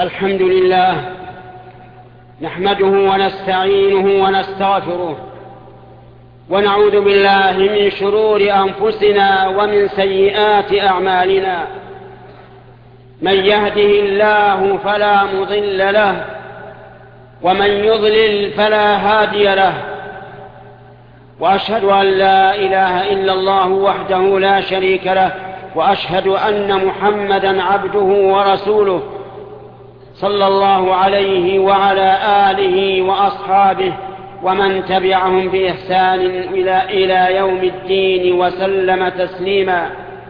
الحمد لله نحمده ونستعينه ونستغفره ونعوذ بالله من شرور أنفسنا ومن سيئات أعمالنا. من يهده الله فلا مضل له ومن يضلل فلا هادي له، وأشهد أن لا إله إلا الله وحده لا شريك له، وأشهد أن محمدا عبده ورسوله صلى الله عليه وعلى آله وأصحابه ومن تبعهم بإحسان إلى يوم الدين وسلم تسليما.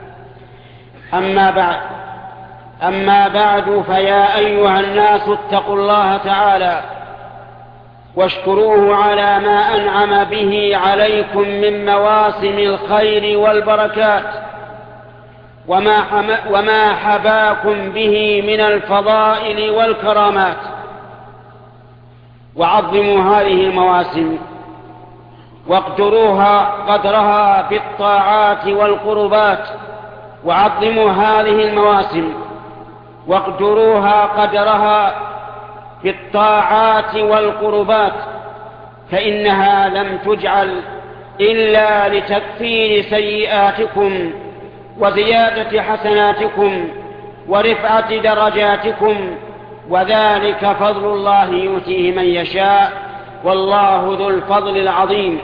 أما بعد فيا أيها الناس اتقوا الله تعالى واشكروه على ما أنعم به عليكم من مواسم الخير والبركات وما حباكم به من الفضائل والكرامات، وعظموا هذه المواسم واقدروها قدرها بالطاعات والقربات. وعظموا هذه المواسم واقدروها قدرها بالطاعات والقربات، فإنها لم تجعل إلا لتكفير سيئاتكم وزيادة حسناتكم ورفعة درجاتكم، وذلك فضل الله يؤتيه من يشاء، والله ذو الفضل العظيم.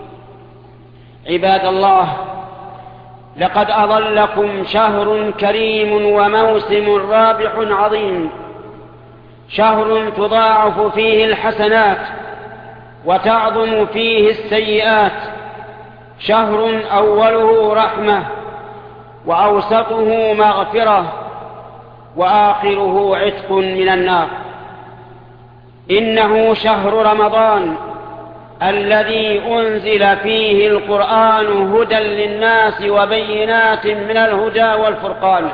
عباد الله، لقد أظلكم شهر كريم وموسم رابح عظيم، شهر تضاعف فيه الحسنات وتعظم فيه السيئات، شهر أوله رحمة وأوسطه مغفرة وآخره عتق من النار. إنه شهر رمضان الذي أنزل فيه القرآن هدى للناس وبينات من الهدى والفرقان.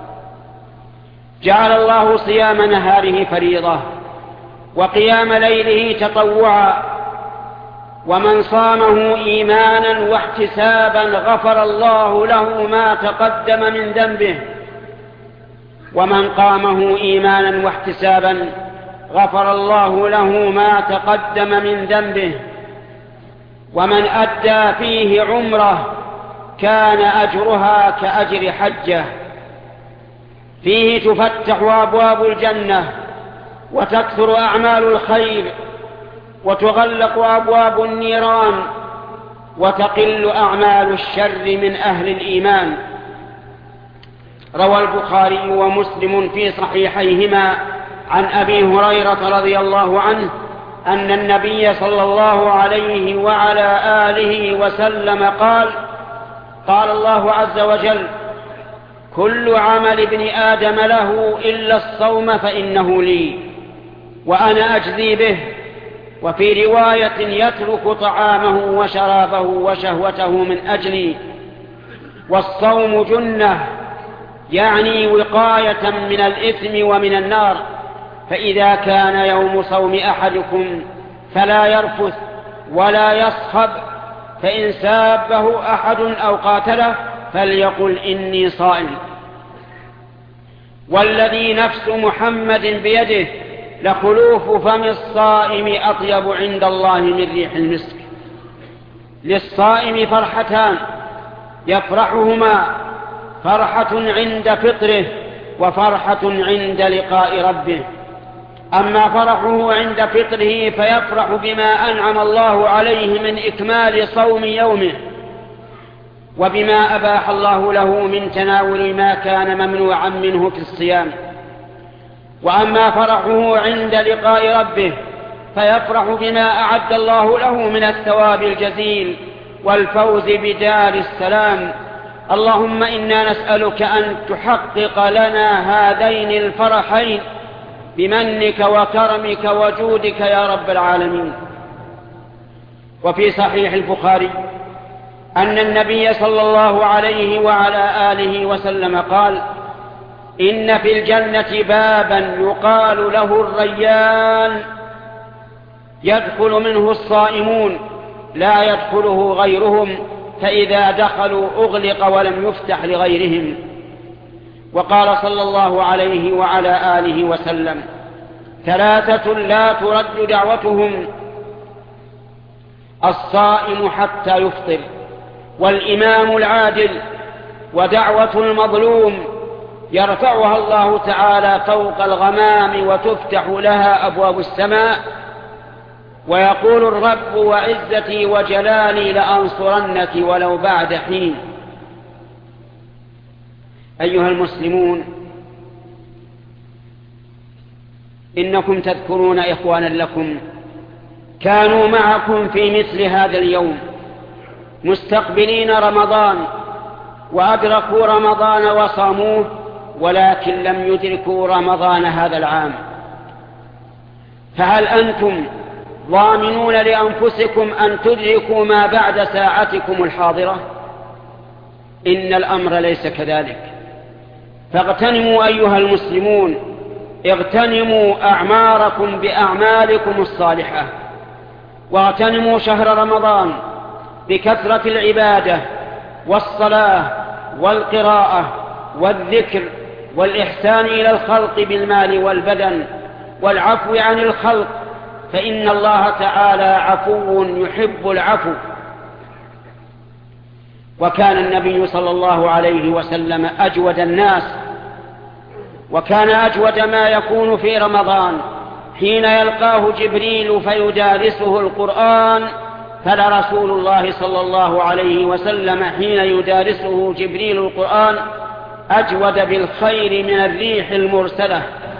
جعل الله صيام نهاره فريضة وقيام ليله تطوعا، ومن صامه إيمانا واحتسابا غفر الله له ما تقدم من ذنبه، ومن قامه إيمانا واحتسابا غفر الله له ما تقدم من ذنبه، ومن أدى فيه عمره كان أجرها كأجر حجه. فيه تفتح أبواب الجنة وتكثر أعمال الخير وتغلق أبواب النيران وتقل أعمال الشر من أهل الإيمان. روى البخاري ومسلم في صحيحيهما عن أبي هريرة رضي الله عنه أن النبي صلى الله عليه وعلى آله وسلم قال: قال الله عز وجل: كل عمل ابن آدم له إلا الصوم فإنه لي وأنا أجزي به. وفي رواية: يترك طعامه وشرابه وشهوته من أجلي. والصوم جنة، يعني وقاية من الإثم ومن النار. فإذا كان يوم صوم أحدكم فلا يرفث ولا يصخب، فإن سابه أحد أو قاتله فليقل إني صائم. والذي نفس محمد بيده لخلوف فم الصائم أطيب عند الله من ريح المسك. للصائم فرحتان يفرحهما: فرحة عند فطره وفرحة عند لقاء ربه. أما فرحه عند فطره فيفرح بما أنعم الله عليه من إكمال صوم يومه وبما أباح الله له من تناول ما كان ممنوعا منه في الصيام. وأما فرحه عند لقاء ربه فيفرح بما أعد الله له من الثواب الجزيل والفوز بدار السلام. اللهم إنا نسألك أن تحقق لنا هذين الفرحين بمنك وكرمك وجودك يا رب العالمين. وفي صحيح البخاري أن النبي صلى الله عليه وعلى آله وسلم قال: إن في الجنة بابا يقال له الريان، يدخل منه الصائمون لا يدخله غيرهم، فإذا دخلوا أغلق ولم يفتح لغيرهم. وقال صلى الله عليه وعلى آله وسلم: 3 لا ترد دعوتهم: الصائم حتى يفطر، والإمام العادل، ودعوة المظلوم يرفعها الله تعالى فوق الغمام وتفتح لها أبواب السماء، ويقول الرب: وعزتي وجلالي لأنصرنك ولو بعد حين. أيها المسلمون، إنكم تذكرون إخوانا لكم كانوا معكم في مثل هذا اليوم مستقبلين رمضان، وأدركوا رمضان وصاموه، ولكن لم يدركوا رمضان هذا العام. فهل أنتم ضامنون لأنفسكم أن تدركوا ما بعد ساعتكم الحاضرة؟ إن الأمر ليس كذلك. فاغتنموا أيها المسلمون، اغتنموا أعماركم بأعمالكم الصالحة، واغتنموا شهر رمضان بكثرة العبادة والصلاة والقراءة والذكر والإحسان إلى الخلق بالمال والبدن والعفو عن الخلق، فإن الله تعالى عفو يحب العفو. وكان النبي صلى الله عليه وسلم أجود الناس، وكان أجود ما يكون في رمضان حين يلقاه جبريل فيدارسه القرآن. فلرسول الله صلى الله عليه وسلم حين يدارسه جبريل القرآن أجود بالخير من الريح المرسلة.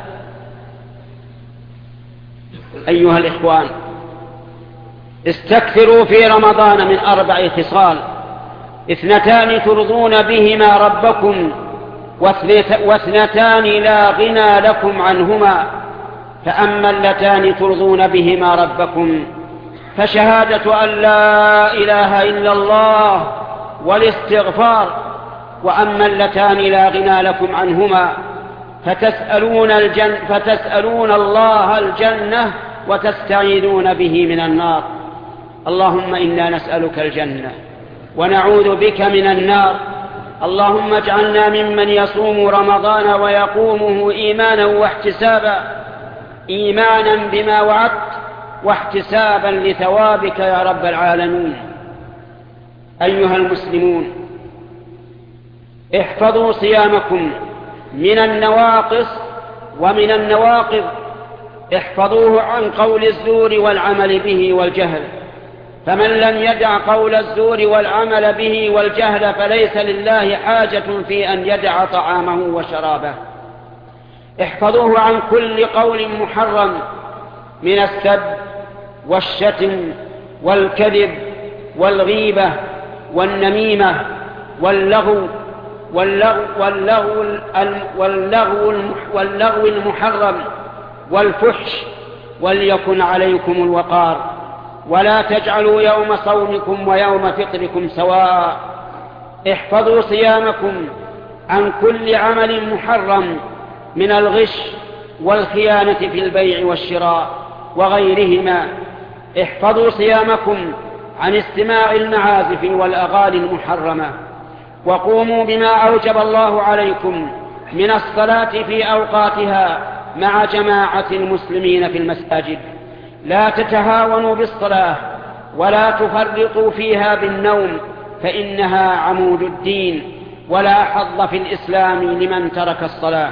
أيها الإخوان، استكثروا في رمضان من 4 خصال: 2 ترضون بهما ربكم، و2 لا غنى لكم عنهما. فأما اللتان ترضون بهما ربكم فشهادة أن لا إله إلا الله والاستغفار، وأما اللتان لا غنى لكم عنهما فتسألون الله الجنة وتستعيذون به من النار. اللهم إنا نسألك الجنة ونعوذ بك من النار. اللهم اجعلنا ممن يصوم رمضان ويقومه إيمانا واحتسابا، إيمانا بما وعدت واحتسابا لثوابك يا رب العالمين. أيها المسلمون، احفظوا صيامكم من النواقص ومن النواقض. احفظوه عن قول الزور والعمل به والجهل، فمن لم يدع قول الزور والعمل به والجهل فليس لله حاجة في أن يدع طعامه وشرابه. احفظوه عن كل قول محرم من السب والشتم والكذب والغيبة والنميمة واللغو المحرم والفحش، وليكن عليكم الوقار. ولا تجعلوا يوم صومكم ويوم فطركم سواء. احفظوا صيامكم عن كل عمل محرم من الغش والخيانة في البيع والشراء وغيرهما. احفظوا صيامكم عن استماع المعازف والأغاني المحرمة. وقوموا بما أوجب الله عليكم من الصلاة في أوقاتها مع جماعة المسلمين في المساجد. لا تتهاونوا بالصلاة ولا تفرطوا فيها بالنوم، فإنها عمود الدين، ولا حظ في الإسلام لمن ترك الصلاة.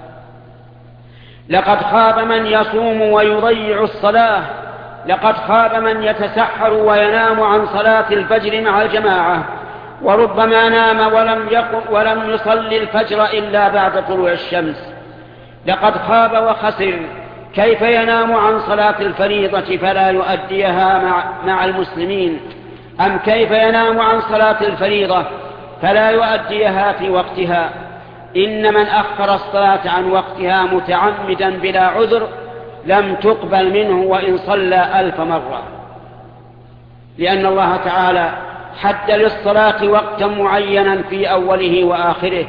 لقد خاب من يصوم ويضيع الصلاة، لقد خاب من يتسحر وينام عن صلاة الفجر مع الجماعة، وربما نام ولم يصلي الفجر إلا بعد طلوع الشمس. لقد خاب وخسر كيف ينام عن صلاة الفريضة فلا يؤديها مع المسلمين، أم كيف ينام عن صلاة الفريضة فلا يؤديها في وقتها. إن من أخر الصلاة عن وقتها متعمدا بلا عذر لم تقبل منه وإن صلى 1000 مرة، لأن الله تعالى حد للصلاة وقتا معينا في أوله وآخره،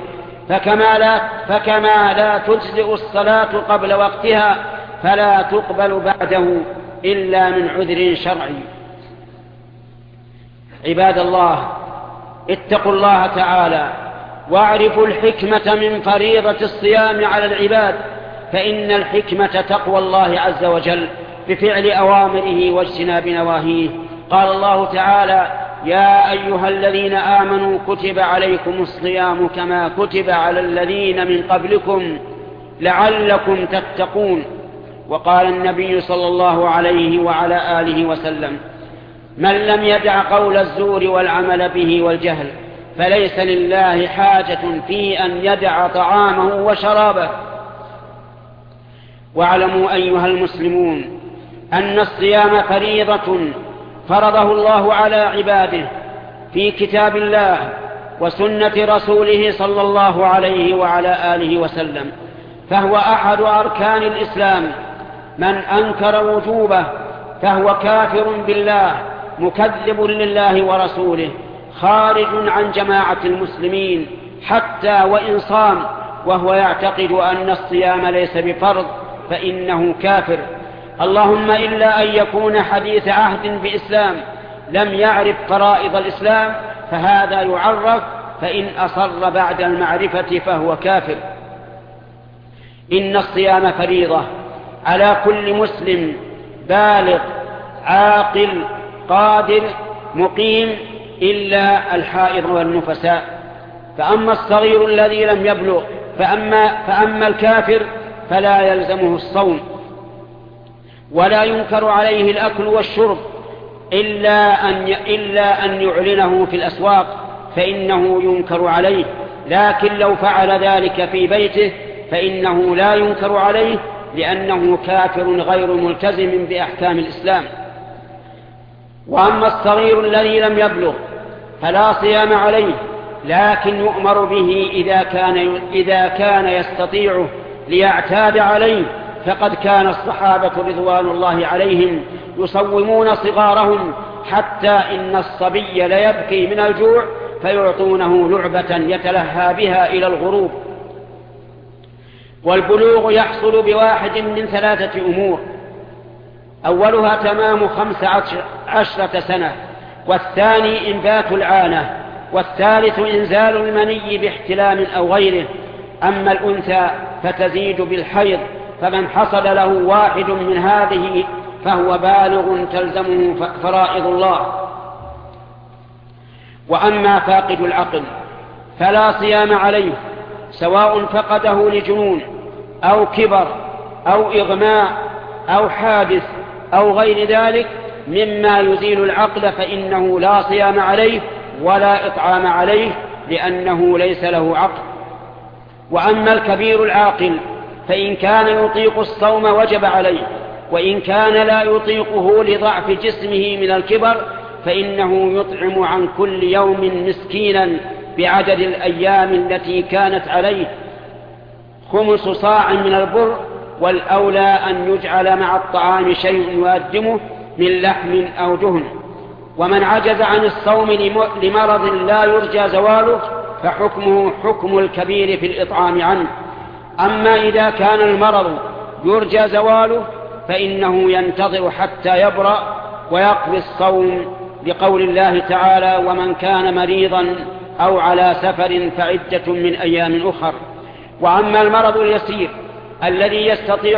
فكما لا تجزئ الصلاة قبل وقتها فلا تقبل بعده إلا من عذر شرعي. عباد الله، اتقوا الله تعالى واعرفوا الحكمة من فريضة الصيام على العباد، فإن الحكمة تقوى الله عز وجل بفعل أوامره واجتناب نواهيه. قال الله تعالى: يا أيها الذين آمنوا كتب عليكم الصيام كما كتب على الذين من قبلكم لعلكم تتقون. وقال النبي صلى الله عليه وعلى آله وسلم: من لم يدع قول الزور والعمل به والجهل فليس لله حاجة في أن يدع طعامه وشرابه. واعلموا أيها المسلمون أن الصيام فريضة فرضه الله على عباده في كتاب الله وسنة رسوله صلى الله عليه وعلى آله وسلم، فهو أحد أركان الإسلام. من أنكر وجوبه فهو كافر بالله مكذب لله ورسوله خارج عن جماعة المسلمين حتى وإن صام وهو يعتقد أن الصيام ليس بفرض فإنه كافر، اللهم إلا أن يكون حديث عهد بإسلام لم يعرف فرائض الإسلام فهذا يعرف، فإن أصر بعد المعرفة فهو كافر. إن الصيام فريضة على كل مسلم بالغ عاقل قادر مقيم إلا الحائض والنفساء. فأما الصغير الذي لم يبلغ فأما الكافر فلا يلزمه الصوم ولا ينكر عليه الأكل والشرب إلا أن يعلنه في الأسواق فإنه ينكر عليه، لكن لو فعل ذلك في بيته فإنه لا ينكر عليه لأنه كافر غير ملتزم بأحكام الإسلام. وأما الصغير الذي لم يبلغ فلا صيام عليه، لكن يؤمر به إذا كان يستطيعه ليعتاد عليه، فقد كان الصحابة رضوان الله عليهم يصومون صغارهم حتى إن الصبي ليبكي من الجوع فيعطونه لعبة يتلهى بها إلى الغروب. والبلوغ يحصل بواحد من 3 أمور: أولها تمام 15 سنة، والثاني إنبات العانة، والثالث إنزال المني باحتلام أو غيره. أما الأنثى فتزيد بالحيض، فمن حصل له واحد من هذه فهو بالغ تلزمه فرائض الله. وأما فاقد العقل فلا صيام عليه، سواء فقده لجنون أو كبر أو إغماء أو حادث أو غير ذلك مما يزيل العقل، فإنه لا صيام عليه ولا إطعام عليه لأنه ليس له عقل. وأما الكبير العاقل فإن كان يطيق الصوم وجب عليه، وإن كان لا يطيقه لضعف جسمه من الكبر فإنه يطعم عن كل يوم مسكينا بعدد الأيام التي كانت عليه 5 صاع من البر، والأولى أن يجعل مع الطعام شيء يقدمه من لحم أو دهن. ومن عجز عن الصوم لمرض لا يرجى زواله فحكمه حكم الكبير في الإطعام عنه. أما إذا كان المرض يرجى زواله فإنه ينتظر حتى يبرأ ويقضي الصوم، لقول الله تعالى: ومن كان مريضا أو على سفر فعدة من أيام أخر. وأما المرض اليسير الذي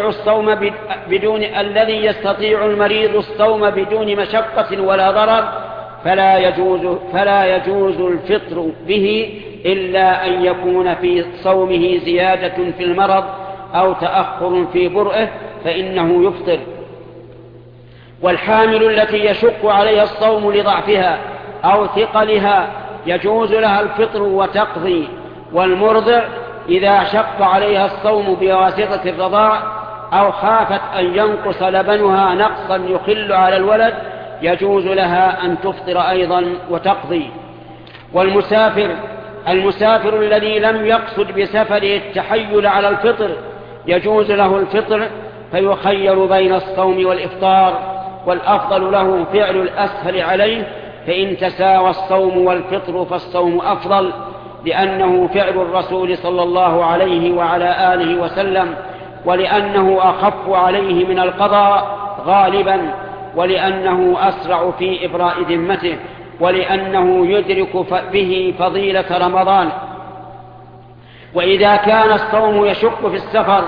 يستطيع المريض الصوم بدون مشقة ولا ضرر فلا يجوز الفطر به إلا أن يكون في صومه زيادة في المرض أو تأخر في برئه فإنه يفطر. والحامل التي يشق عليها الصوم لضعفها أو ثقلها يجوز لها الفطر وتقضي. والمرضع إذا شق عليها الصوم بواسطة الرضاع أو خافت أن ينقص لبنها نقصا يخل على الولد يجوز لها أن تفطر أيضا وتقضي. المسافر الذي لم يقصد بسفره التحيل على الفطر يجوز له الفطر، فيخير بين الصوم والإفطار، والأفضل له فعل الأسهل عليه، فإن تساوى الصوم والفطر فالصوم أفضل، لأنه فعل الرسول صلى الله عليه وعلى آله وسلم، ولأنه أخف عليه من القضاء غالبا، ولأنه أسرع في إبراء ذمته، ولأنه يدرك به فضيلة رمضان. وإذا كان الصوم يشق في السفر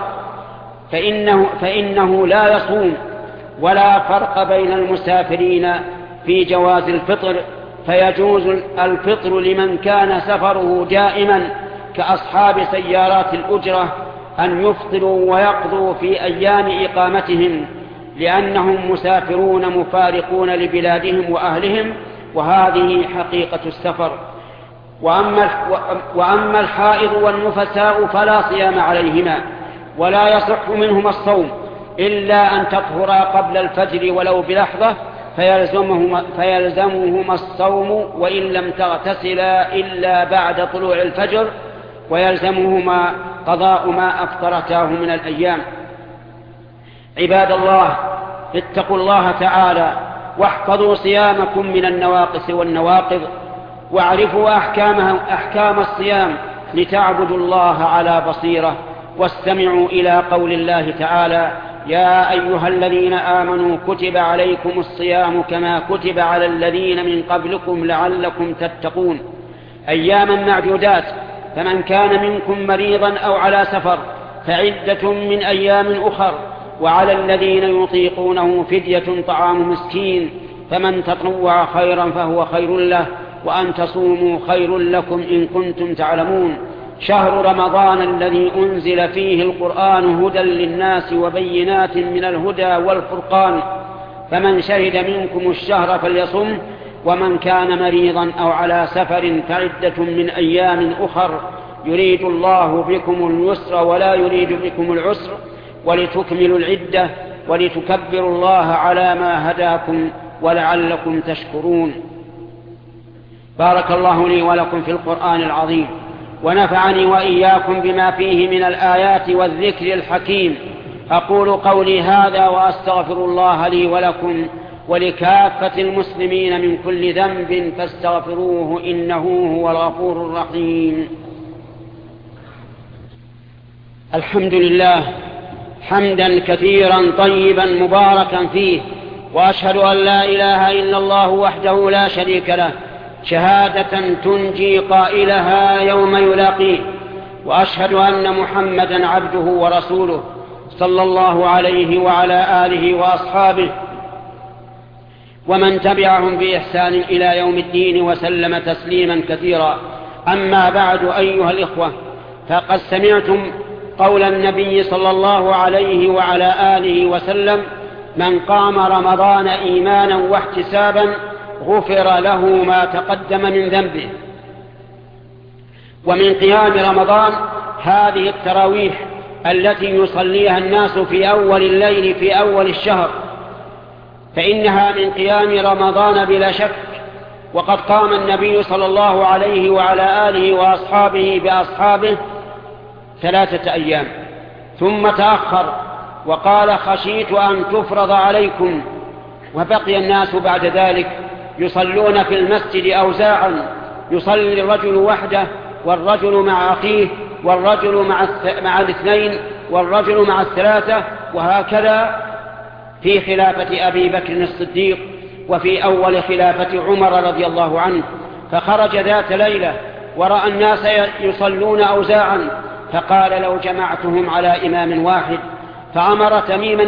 فإنه لا يصوم، ولا فرق بين المسافرين في جواز الفطر، فيجوز الفطر لمن كان سفره دائما كأصحاب سيارات الأجرة أن يفطروا ويقضوا في أيام إقامتهم، لأنهم مسافرون مفارقون لبلادهم وأهلهم، وهذه حقيقة السفر. وأما الحائض والنفساء فلا صيام عليهما، ولا يصح منهما الصوم إلا أن تطهرا قبل الفجر ولو بلحظة، فيلزمهما الصوم وإن لم تغتسلا إلا بعد طلوع الفجر، ويلزمهما قضاء ما أفطرتاه من الأيام. عباد الله، اتقوا الله تعالى واحفظوا صيامكم من النواقص والنواقض، واعرفوا أحكام الصيام لتعبدوا الله على بصيرة. واستمعوا إلى قول الله تعالى: يا أيها الذين آمنوا كتب عليكم الصيام كما كتب على الذين من قبلكم لعلكم تتقون، أياما معدودات، فمن كان منكم مريضا أو على سفر فعدة من أيام أخر، وعلى الذين يطيقونه فدية طعام مسكين، فمن تطوع خيرا فهو خير له، وأن تصوموا خير لكم إن كنتم تعلمون. شهر رمضان الذي أنزل فيه القرآن هدى للناس وبينات من الهدى والفرقان، فمن شهد منكم الشهر فليصم، ومن كان مريضا أو على سفر فعدة من أيام أخر، يريد الله بكم اليسر ولا يريد بكم العسر، ولتكملوا العدة ولتكبروا الله على ما هداكم ولعلكم تشكرون. بارك الله لي ولكم في القرآن العظيم، ونفعني وإياكم بما فيه من الآيات والذكر الحكيم. أقول قولي هذا وأستغفر الله لي ولكم ولكافة المسلمين من كل ذنب فاستغفروه إنه هو الغفور الرحيم. الحمد لله حمدا كثيرا طيبا مباركا فيه، وأشهد أن لا إله إلا الله وحده لا شريك له شهادة تنجي قائلها يوم يلاقيه، وأشهد أن محمدا عبده ورسوله صلى الله عليه وعلى آله وأصحابه ومن تبعهم بإحسان إلى يوم الدين وسلم تسليما كثيرا. أما بعد، أيها الإخوة، فقد سمعتم قول النبي صلى الله عليه وعلى آله وسلم: من قام رمضان إيمانا واحتسابا غفر له ما تقدم من ذنبه. ومن قيام رمضان هذه التراويح التي يصليها الناس في أول الليل في أول الشهر، فإنها من قيام رمضان بلا شك. وقد قام النبي صلى الله عليه وعلى آله وأصحابه بأصحابه 3 أيام، ثم تأخر وقال: خشيت أن تفرض عليكم. وبقي الناس بعد ذلك يصلون في المسجد أوزاعا، يصلي الرجل وحده، والرجل مع أخيه، والرجل مع الاثنين، والرجل مع الثلاثة، وهكذا في خلافة أبي بكر الصديق، وفي أول خلافة عمر رضي الله عنه. فخرج ذات ليلة ورأى الناس يصلون أوزاعا، فقال: لو جمعتهم على إمام واحد. فأمر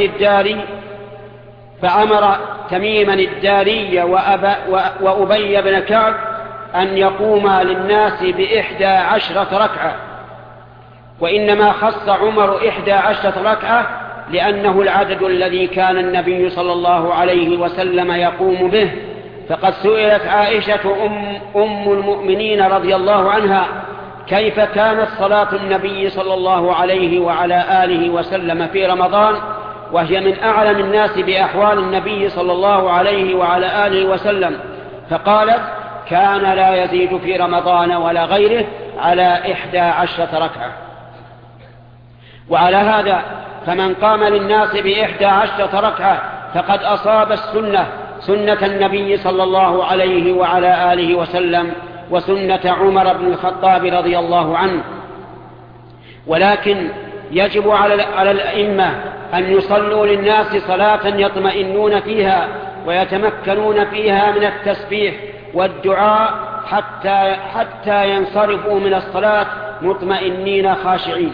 تميما الداري وأبي بن كعب أن يقوما للناس ب11 ركعة. وإنما خص عمر 11 ركعة لأنه العدد الذي كان النبي صلى الله عليه وسلم يقوم به. فقد سئلت عائشة أم المؤمنين رضي الله عنها: كيف كانت صلاة النبي صلى الله عليه وعلى آله وسلم في رمضان، وهي من أعلم الناس بأحوال النبي صلى الله عليه وعلى آله وسلم؟ فقالت: كان لا يزيد في رمضان ولا غيره على 11 ركعة. وعلى هذا فمن قام للناس ب11 ركعة فقد أصاب سنة النبي صلى الله عليه وعلى آله وسلم، وسنة عمر بن الخطاب رضي الله عنه. ولكن يجب على الأئمة أن يصلوا للناس صلاة يطمئنون فيها ويتمكنون فيها من التسبيح والدعاء حتى ينصرفوا من الصلاة مطمئنين خاشعين.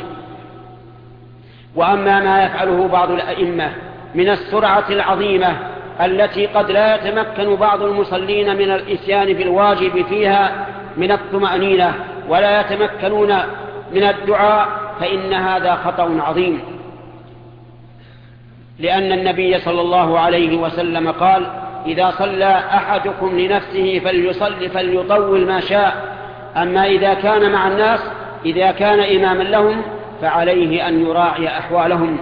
وأما ما يفعله بعض الأئمة من السرعة العظيمة التي قد لا يتمكن بعض المصلين من الإتيان بالواجب فيها من الطمأنينة ولا يتمكنون من الدعاء، فإن هذا خطأ عظيم، لأن النبي صلى الله عليه وسلم قال: إذا صلى أحدكم لنفسه فليطول ما شاء، أما إذا كان مع الناس، إذا كان إماما لهم فعليه أن يراعي أحوالهم.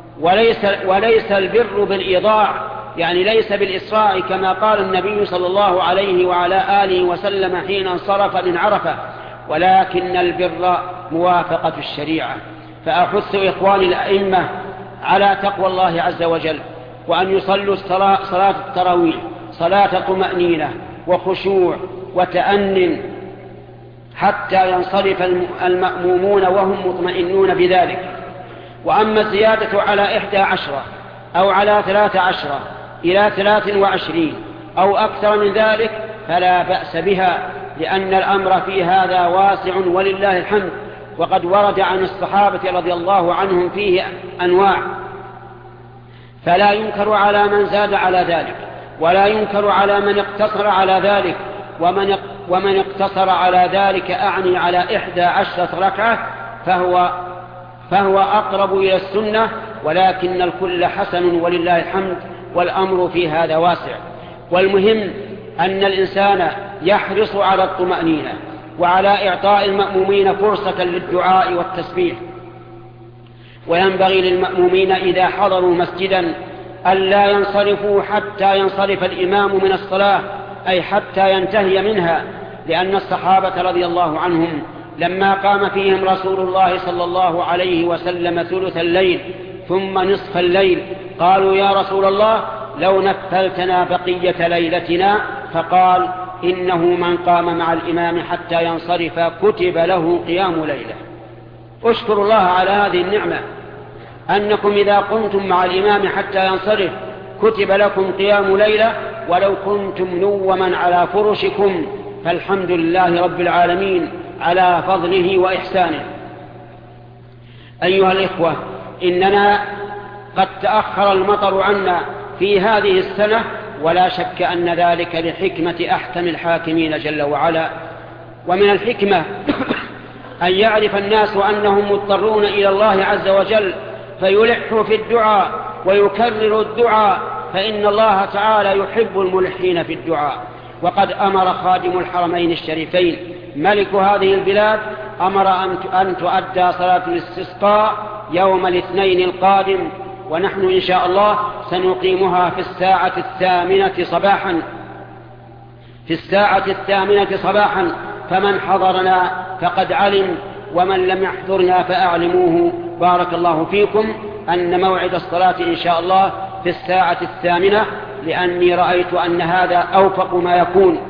وليس البر بالإيضاع، يعني ليس بالإسراع كما قال النبي صلى الله عليه وعلى آله وسلم حين انصرف من عرفة، ولكن البر موافقة الشريعة. فأحث إخواني الأئمة على تقوى الله عز وجل، وأن يصلوا صلاة التراويح صلاة طمأنينة وخشوع وتأن حتى ينصرف المأمومون وهم مطمئنون بذلك. وأما الزيادة على 11 أو على 13 إلى 23 أو أكثر من ذلك فلا بأس بها، لأن الأمر في هذا واسع ولله الحمد، وقد ورد عن الصحابة رضي الله عنهم فيه أنواع، فلا ينكر على من زاد على ذلك، ولا ينكر على من اقتصر على ذلك. ومن اقتصر على ذلك أعني على 11 ركعة فهو أقرب إلى السنة، ولكن الكل حسن ولله الحمد، والأمر في هذا واسع. والمهم أن الإنسان يحرص على الطمأنينة وعلى إعطاء المأمومين فرصة للدعاء والتسبيح. وينبغي للمأمومين إذا حضروا مسجدا ألا ينصرفوا حتى ينصرف الإمام من الصلاة، أي حتى ينتهي منها، لأن الصحابة رضي الله عنهم لما قام فيهم رسول الله صلى الله عليه وسلم ثلث الليل ثم نصف الليل قالوا: يا رسول الله، لو نفلتنا بقية ليلتنا. فقال: إنه من قام مع الإمام حتى ينصرف كتب له قيام ليلة. اشكروا الله على هذه النعمة، أنكم إذا قمتم مع الإمام حتى ينصرف كتب لكم قيام ليلة، ولو كنتم نوما على فرشكم فالحمد لله رب العالمين على فضله وإحسانه. أيها الإخوة، إننا قد تأخر المطر عنا في هذه السنة، ولا شك أن ذلك لحكمة أحكم الحاكمين جل وعلا. ومن الحكمة أن يعرف الناس أنهم مضطرون إلى الله عز وجل، فيلحوا في الدعاء ويكرروا الدعاء، فإن الله تعالى يحب الملحين في الدعاء. وقد أمر خادم الحرمين الشريفين ملك هذه البلاد، أمر أن تؤدى صلاة الاستسقاء يوم الاثنين القادم، ونحن إن شاء الله سنقيمها في الساعة الثامنة صباحا، فمن حضرنا فقد علم، ومن لم يحضرنا فأعلموه بارك الله فيكم أن موعد الصلاة إن شاء الله في الساعة 8، لأني رأيت أن هذا أوفق ما يكون.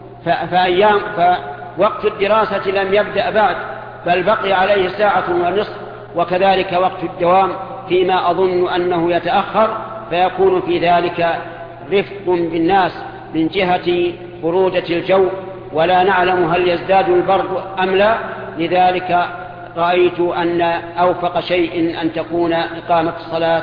فوقت الدراسة لم يبدأ بعد، بل بقي عليه 1.5 ساعة، وكذلك وقت الدوام فيما أظن أنه يتأخر، فيكون في ذلك رفق بالناس من جهة برودة الجو، ولا نعلم هل يزداد البرد أم لا. لذلك رأيت أن أوفق شيء أن تكون إقامة الصلاة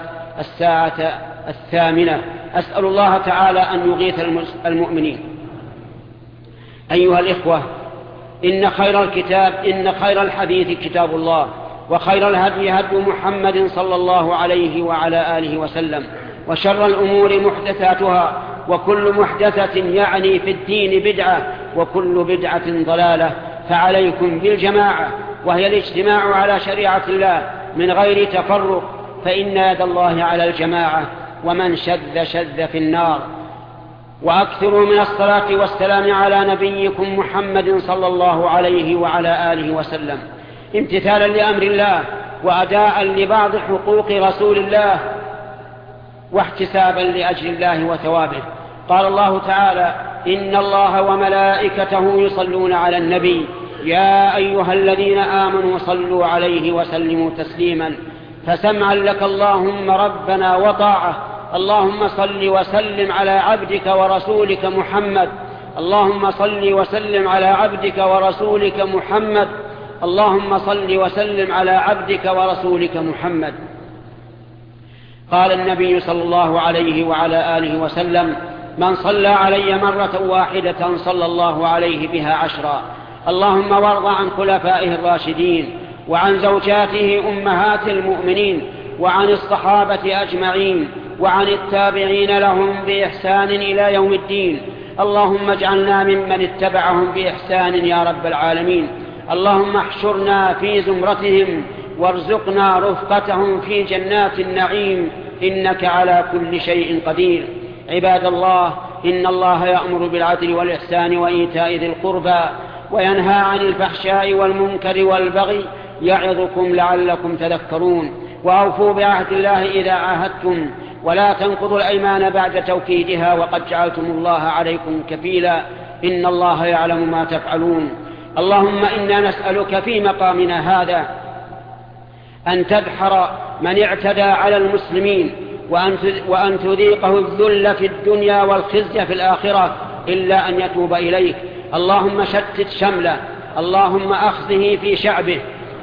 8:00. أسأل الله تعالى أن يغيث المؤمنين. أيها الإخوة، إن خير الحديث كتاب الله، وخير الهدي هدي محمد صلى الله عليه وعلى آله وسلم، وشر الأمور محدثاتها، وكل محدثة يعني في الدين بدعة، وكل بدعة ضلالة. فعليكم بالجماعة، وهي الاجتماع على شريعة الله من غير تفرق، فإن يد الله على الجماعة، ومن شذ في النار. وأكثروا من الصلاة والسلام على نبيكم محمد صلى الله عليه وعلى آله وسلم، امتثالا لأمر الله وأداء لبعض حقوق رسول الله واحتسابا لأجل الله وثوابه. قال الله تعالى: إن الله وملائكته يصلون على النبي يا أيها الذين آمنوا صلوا عليه وسلموا تسليما. فسمعا لك اللهم ربنا وطاعة. اللهم صل وسلم على عبدك ورسولك محمد. اللهم صل وسلم على عبدك ورسولك محمد اللهم صل وسلم على عبدك ورسولك محمد. قال النبي صلى الله عليه وعلى آله وسلم: من صلى علي مرة واحدة صلى الله عليه بها 10. اللهم وارض عن خلفائه الراشدين وعن زوجاته أمهات المؤمنين وعن الصحابة أجمعين وعن التابعين لهم بإحسان إلى يوم الدين. اللهم اجعلنا ممن اتبعهم بإحسان يا رب العالمين. اللهم احشرنا في زمرتهم وارزقنا رفقتهم في جنات النعيم، إنك على كل شيء قدير. عباد الله، إن الله يأمر بالعدل والإحسان وإيتاء ذي القربى وينهى عن الفحشاء والمنكر والبغي يعظكم لعلكم تذكرون. وأوفوا بعهد الله إذا عاهدتم، ولا تنقضوا الأيمان بعد توكيدها وقد جعلتم الله عليكم كفيلا، إن الله يعلم ما تفعلون. اللهم إنا نسألك في مقامنا هذا أن تدحر من اعتدى على المسلمين، وأن تذيقه الذل في الدنيا والخزي في الآخرة إلا أن يتوب إليك. اللهم شتت شمله، اللهم أخزه في شعبه،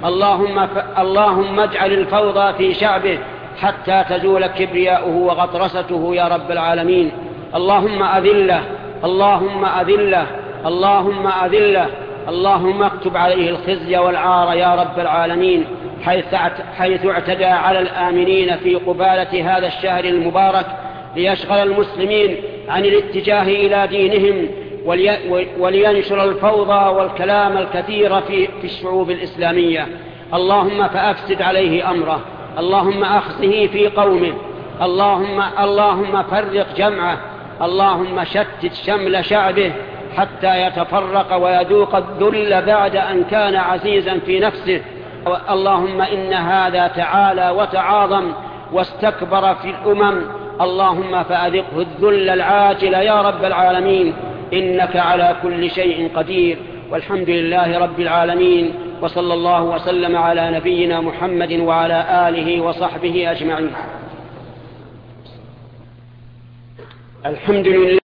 اللهم اجعل الفوضى في شعبه حتى تزول كبرياؤه وغطرسته يا رب العالمين. اللهم أذله، اللهم أذله، اللهم أذله، اللهم اكتب عليه الخزي والعار يا رب العالمين، حيث اعتدى على الآمنين في قبالة هذا الشهر المبارك ليشغل المسلمين عن الاتجاه إلى دينهم ولينشر الفوضى والكلام الكثير في الشعوب الإسلامية. اللهم فأفسد عليه أمره، اللهم أخزه في قومه، اللهم فرق جمعه، اللهم شتت شمل شعبه حتى يتفرق ويذوق الذل بعد أن كان عزيزا في نفسه. اللهم إن هذا تعالى وتعاظم واستكبر في الأمم، اللهم فأذقه الذل العاجل يا رب العالمين، إنك على كل شيء قدير. والحمد لله رب العالمين، وصلى الله وسلم على نبينا محمد وعلى آله وصحبه أجمعين. الحمد لله.